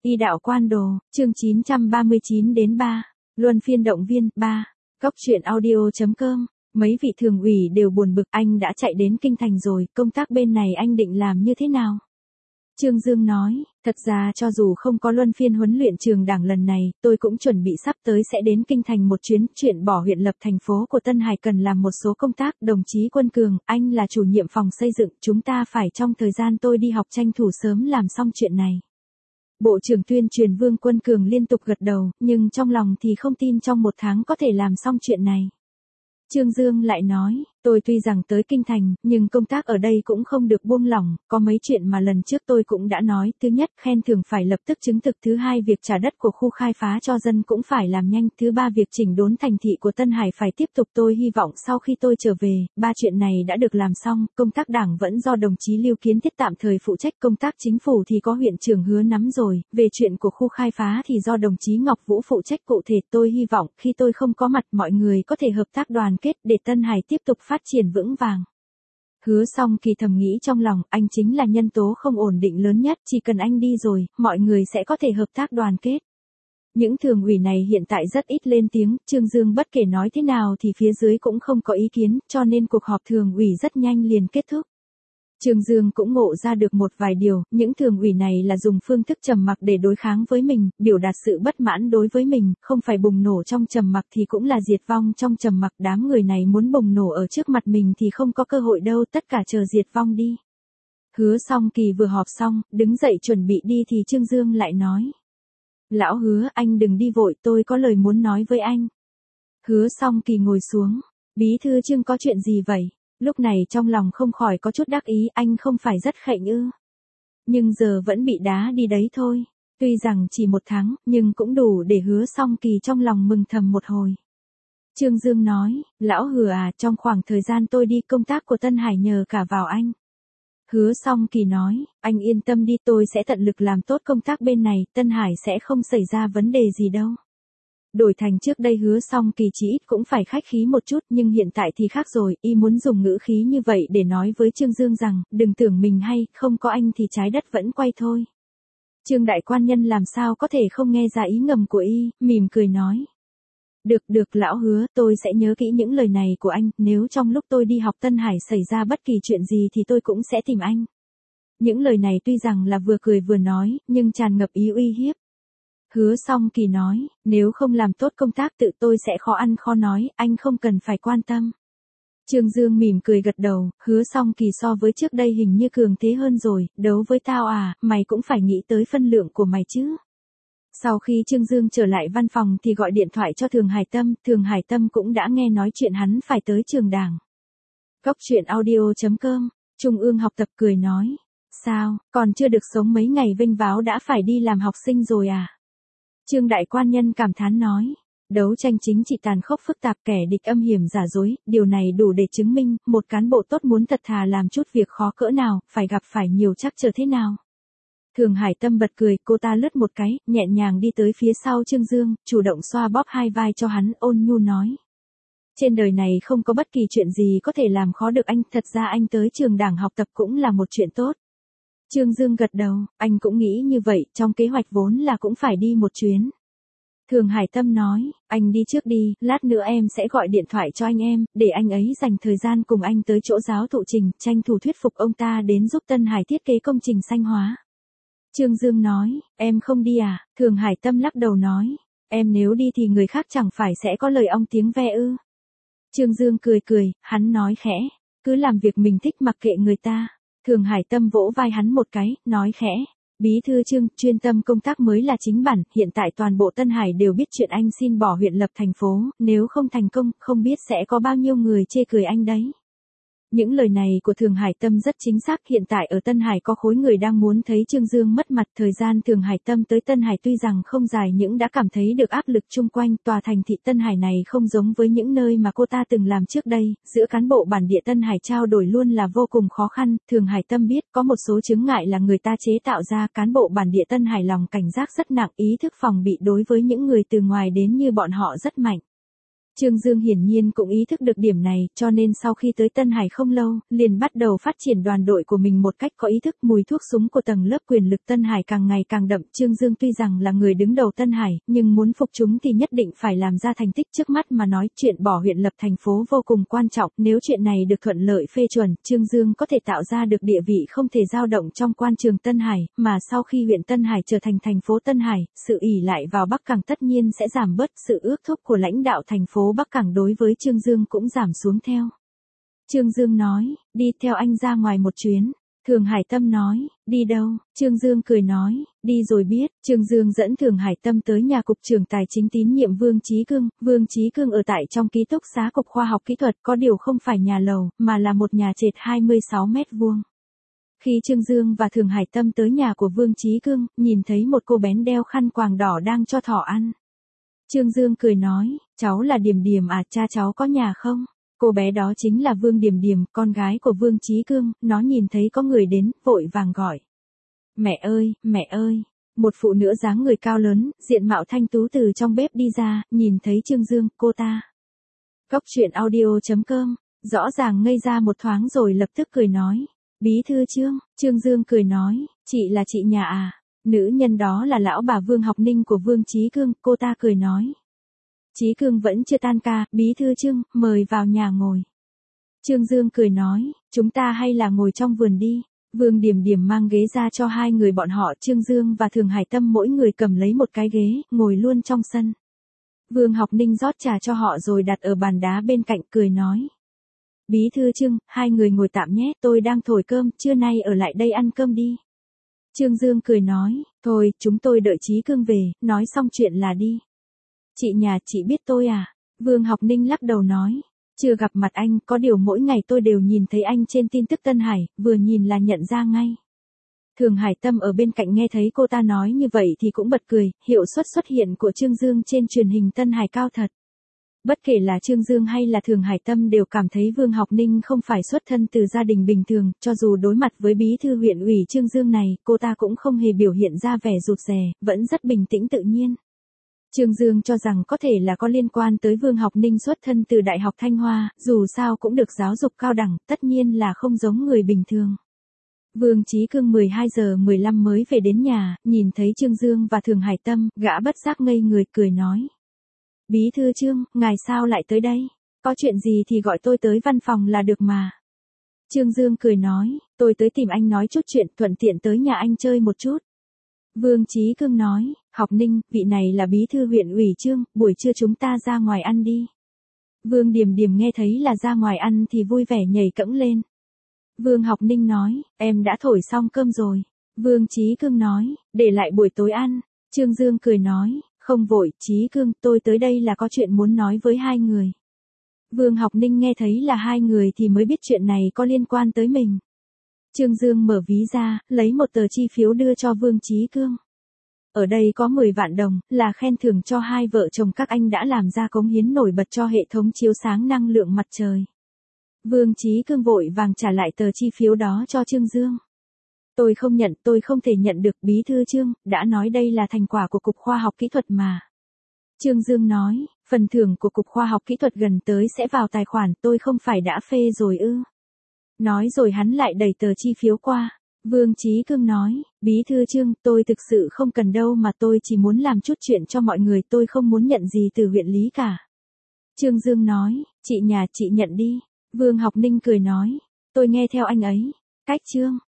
Y đạo quan đồ, chương 939 đến 3. Luân phiên động viên, 3. Góc truyện audio.com. Mấy vị thường ủy đều buồn bực, anh đã chạy đến kinh thành rồi, công tác bên này anh định làm như thế nào? Trương Dương nói, thật ra cho dù không có luân phiên huấn luyện trường đảng lần này, tôi cũng chuẩn bị sắp tới sẽ đến kinh thành một chuyến, chuyện bỏ huyện lập thành phố của Tân Hải cần làm một số công tác. Đồng chí Quân Cường, anh là chủ nhiệm phòng xây dựng, chúng ta phải trong thời gian tôi đi học tranh thủ sớm làm xong chuyện này. Bộ trưởng tuyên truyền Vương Quân Cường liên tục gật đầu, nhưng trong lòng thì không tin trong một tháng có thể làm xong chuyện này. Trương Dương lại nói, tôi tuy rằng tới kinh thành, nhưng công tác ở đây cũng không được buông lỏng, có mấy chuyện mà lần trước tôi cũng đã nói, thứ nhất, khen thưởng phải lập tức chứng thực, thứ hai, việc trả đất của khu khai phá cho dân cũng phải làm nhanh, thứ ba, việc chỉnh đốn thành thị của Tân Hải phải tiếp tục. Tôi hy vọng sau khi tôi trở về, ba chuyện này đã được làm xong, công tác đảng vẫn do đồng chí Lưu Kiến Thiết tạm thời phụ trách, công tác chính phủ thì có huyện trưởng Hứa nắm rồi, về chuyện của khu khai phá thì do đồng chí Ngọc Vũ phụ trách. Cụ thể tôi hy vọng khi tôi không có mặt mọi người có thể hợp tác đoàn kết để Tân Hải tiếp tục phát triển vững vàng. Hứa Song Kỳ thầm nghĩ trong lòng, anh chính là nhân tố không ổn định lớn nhất, chỉ cần anh đi rồi, mọi người sẽ có thể hợp tác đoàn kết. Những thường ủy này hiện tại rất ít lên tiếng, Trương Dương bất kể nói thế nào thì phía dưới cũng không có ý kiến, cho nên cuộc họp thường ủy rất nhanh liền kết thúc. Trương Dương cũng ngộ ra được một vài điều, những thường ủy này là dùng phương thức trầm mặc để đối kháng với mình, biểu đạt sự bất mãn đối với mình, không phải bùng nổ trong trầm mặc thì cũng là diệt vong trong trầm mặc. Đám người này muốn bùng nổ ở trước mặt mình thì không có cơ hội đâu, tất cả chờ diệt vong đi. Hứa Song Kỳ vừa họp xong, đứng dậy chuẩn bị đi thì Trương Dương lại nói. Lão Hứa, anh đừng đi vội, tôi có lời muốn nói với anh. Hứa Song Kỳ ngồi xuống. Bí thư Trương có chuyện gì vậy? Lúc này trong lòng không khỏi có chút đắc ý, anh không phải rất khệnh ư? Nhưng giờ vẫn bị đá đi đấy thôi. Tuy rằng chỉ một tháng, nhưng cũng đủ để Hứa Song Kỳ trong lòng mừng thầm một hồi. Trương Dương nói, lão Hứa à, trong khoảng thời gian tôi đi công tác của Tân Hải nhờ cả vào anh. Hứa Song Kỳ nói, anh yên tâm đi, tôi sẽ tận lực làm tốt công tác bên này, Tân Hải sẽ không xảy ra vấn đề gì đâu. Đổi thành trước đây Hứa Song Kỳ chỉ ít cũng phải khách khí một chút, nhưng hiện tại thì khác rồi, y muốn dùng ngữ khí như vậy để nói với Trương Dương rằng, đừng tưởng mình hay, không có anh thì trái đất vẫn quay thôi. Trương đại quan nhân làm sao có thể không nghe ra ý ngầm của y, mỉm cười nói. Được lão Hứa, tôi sẽ nhớ kỹ những lời này của anh, nếu trong lúc tôi đi học Tân Hải xảy ra bất kỳ chuyện gì thì tôi cũng sẽ tìm anh. Những lời này tuy rằng là vừa cười vừa nói, nhưng tràn ngập ý uy hiếp. Hứa Song Kỳ nói, nếu không làm tốt công tác tự tôi sẽ khó ăn khó nói, anh không cần phải quan tâm. Trương Dương mỉm cười gật đầu, Hứa Song Kỳ so với trước đây hình như cường thế hơn rồi, đấu với tao à, mày cũng phải nghĩ tới phân lượng của mày chứ. Sau khi Trương Dương trở lại văn phòng thì gọi điện thoại cho Thường Hải Tâm cũng đã nghe nói chuyện hắn phải tới trường đảng. Góc truyện audio.com, Trung ương học tập cười nói, sao, còn chưa được sống mấy ngày vênh váo đã phải đi làm học sinh rồi à? Trương đại quan nhân cảm thán nói, đấu tranh chính trị tàn khốc phức tạp, kẻ địch âm hiểm giả dối, điều này đủ để chứng minh, một cán bộ tốt muốn thật thà làm chút việc khó cỡ nào, phải gặp phải nhiều trắc trở thế nào. Thường Hải Tâm bật cười, cô ta lướt một cái, nhẹ nhàng đi tới phía sau Trương Dương, chủ động xoa bóp hai vai cho hắn, ôn nhu nói. Trên đời này không có bất kỳ chuyện gì có thể làm khó được anh, thật ra anh tới trường đảng học tập cũng là một chuyện tốt. Trương Dương gật đầu, anh cũng nghĩ như vậy, trong kế hoạch vốn là cũng phải đi một chuyến. Thường Hải Tâm nói, anh đi trước đi, lát nữa em sẽ gọi điện thoại cho anh em, để anh ấy dành thời gian cùng anh tới chỗ giáo thụ Trình, tranh thủ thuyết phục ông ta đến giúp Tân Hải thiết kế công trình xanh hóa. Trương Dương nói, em không đi à? Thường Hải Tâm lắc đầu nói, em nếu đi thì người khác chẳng phải sẽ có lời ong tiếng ve ư? Trương Dương cười, hắn nói khẽ, cứ làm việc mình thích mặc kệ người ta. Thường Hải Tâm vỗ vai hắn một cái, nói khẽ, bí thư Trương, chuyên tâm công tác mới là chính bản, hiện tại toàn bộ Tân Hải đều biết chuyện anh xin bỏ huyện lập thành phố, nếu không thành công, không biết sẽ có bao nhiêu người chê cười anh đấy. Những lời này của Thường Hải Tâm rất chính xác, hiện tại ở Tân Hải có khối người đang muốn thấy Trương Dương mất mặt. Thời gian Thường Hải Tâm tới Tân Hải tuy rằng không dài nhưng đã cảm thấy được áp lực chung quanh. Tòa thành thị Tân Hải này không giống với những nơi mà cô ta từng làm trước đây, giữa cán bộ bản địa Tân Hải trao đổi luôn là vô cùng khó khăn. Thường Hải Tâm biết có một số chướng ngại là người ta chế tạo ra, cán bộ bản địa Tân Hải lòng cảnh giác rất nặng, ý thức phòng bị đối với những người từ ngoài đến như bọn họ rất mạnh. Trương Dương hiển nhiên cũng ý thức được điểm này, cho nên sau khi tới Tân Hải không lâu, liền bắt đầu phát triển đoàn đội của mình một cách có ý thức. Mùi thuốc súng của tầng lớp quyền lực Tân Hải càng ngày càng đậm. Trương Dương tuy rằng là người đứng đầu Tân Hải, nhưng muốn phục chúng thì nhất định phải làm ra thành tích. Trước mắt mà nói, chuyện bỏ huyện lập thành phố vô cùng quan trọng. Nếu chuyện này được thuận lợi phê chuẩn, Trương Dương có thể tạo ra được địa vị không thể dao động trong quan trường Tân Hải, mà sau khi huyện Tân Hải trở thành thành phố Tân Hải, sự ỷ lại vào Bắc Cảng tất nhiên sẽ giảm bớt, sự ước thúc của lãnh đạo thành phố Bắc Cảng đối với Trương Dương cũng giảm xuống theo. Trương Dương nói, đi theo anh ra ngoài một chuyến. Thường Hải Tâm nói, đi đâu? Trương Dương cười nói, đi rồi biết. Trương Dương dẫn Thường Hải Tâm tới nhà cục trưởng tài chính tín nhiệm Vương Chí Cương. Vương Chí Cương ở tại trong ký túc xá cục khoa học kỹ thuật, có điều không phải nhà lầu, mà là một nhà trệt 26 mét vuông. Khi Trương Dương và Thường Hải Tâm tới nhà của Vương Chí Cương, nhìn thấy một cô bé đeo khăn quàng đỏ đang cho thỏ ăn. Trương Dương cười nói, cháu là Điềm Điềm à, cha cháu có nhà không? Cô bé đó chính là Vương Điềm Điềm, con gái của Vương Chí Cương. Nó nhìn thấy có người đến, vội vàng gọi. Mẹ ơi, mẹ ơi. Một phụ nữ dáng người cao lớn, diện mạo thanh tú từ trong bếp đi ra, nhìn thấy Trương Dương, cô ta. Góc truyện audio.com, rõ ràng ngây ra một thoáng rồi lập tức cười nói. Bí thư Trương. Trương Dương cười nói, chị là chị nhà à? Nữ nhân đó là lão bà Vương Học Ninh của Vương Chí Cương. Cô ta cười nói. Chí Cương vẫn chưa tan ca, bí thư Trương, mời vào nhà ngồi. Trương Dương cười nói, chúng ta hay là ngồi trong vườn đi. Vương Điềm Điềm mang ghế ra cho hai người bọn họ. Trương Dương và Thường Hải Tâm mỗi người cầm lấy một cái ghế, ngồi luôn trong sân. Vương Học Ninh rót trà cho họ rồi đặt ở bàn đá bên cạnh, cười nói. Bí thư Trương, hai người ngồi tạm nhé, tôi đang thổi cơm, trưa nay ở lại đây ăn cơm đi. Trương Dương cười nói, thôi, chúng tôi đợi Chí Cương về, nói xong chuyện là đi. Chị nhà, chị biết tôi à? Vương Học Ninh lắc đầu nói, chưa gặp mặt anh, có điều mỗi ngày tôi đều nhìn thấy anh trên tin tức Tân Hải, vừa nhìn là nhận ra ngay. Thường Hải Tâm ở bên cạnh nghe thấy cô ta nói như vậy thì cũng bật cười, hiệu suất xuất hiện của Trương Dương trên truyền hình Tân Hải cao thật. Bất kể là Trương Dương hay là Thường Hải Tâm đều cảm thấy Vương Học Ninh không phải xuất thân từ gia đình bình thường, cho dù đối mặt với bí thư huyện ủy Trương Dương này, cô ta cũng không hề biểu hiện ra vẻ rụt rè, vẫn rất bình tĩnh tự nhiên. Trương Dương cho rằng có thể là có liên quan tới Vương Học Ninh xuất thân từ Đại học Thanh Hoa, dù sao cũng được giáo dục cao đẳng, tất nhiên là không giống người bình thường. Vương Chí Cương 12 giờ 15 mới về đến nhà, nhìn thấy Trương Dương và Thường Hải Tâm, gã bất giác ngây người cười nói. Bí thư Trương, ngài sao lại tới đây? Có chuyện gì thì gọi tôi tới văn phòng là được mà. Trương Dương cười nói, tôi tới tìm anh nói chút chuyện, thuận tiện tới nhà anh chơi một chút. Vương Chí Cương nói, Học Ninh, vị này là bí thư huyện ủy Trương, buổi trưa chúng ta ra ngoài ăn đi. Vương Điềm Điềm nghe thấy là ra ngoài ăn thì vui vẻ nhảy cẫng lên. Vương Học Ninh nói, em đã thổi xong cơm rồi. Vương Chí Cương nói, để lại buổi tối ăn. Trương Dương cười nói, không vội, Chí Cương, tôi tới đây là có chuyện muốn nói với hai người. Vương Học Ninh nghe thấy là hai người thì mới biết chuyện này có liên quan tới mình. Trương Dương mở ví ra, lấy một tờ chi phiếu đưa cho Vương Chí Cương. Ở đây có 10 vạn đồng, là khen thưởng cho hai vợ chồng các anh đã làm ra cống hiến nổi bật cho hệ thống chiếu sáng năng lượng mặt trời. Vương Chí Cương vội vàng trả lại tờ chi phiếu đó cho Trương Dương. Tôi không nhận, tôi không thể nhận được, bí thư Trương, đã nói đây là thành quả của Cục Khoa học Kỹ thuật mà. Trương Dương nói, phần thưởng của Cục Khoa học Kỹ thuật gần tới sẽ vào tài khoản, tôi không phải đã phê rồi ư. Nói rồi hắn lại đẩy tờ chi phiếu qua. Vương Chí Cương nói, bí thư Trương, tôi thực sự không cần đâu mà tôi chỉ muốn làm chút chuyện cho mọi người, tôi không muốn nhận gì từ huyện lý cả. Trương Dương nói, chị nhà, chị nhận đi. Vương Học Ninh cười nói, tôi nghe theo anh ấy. Cách Trương.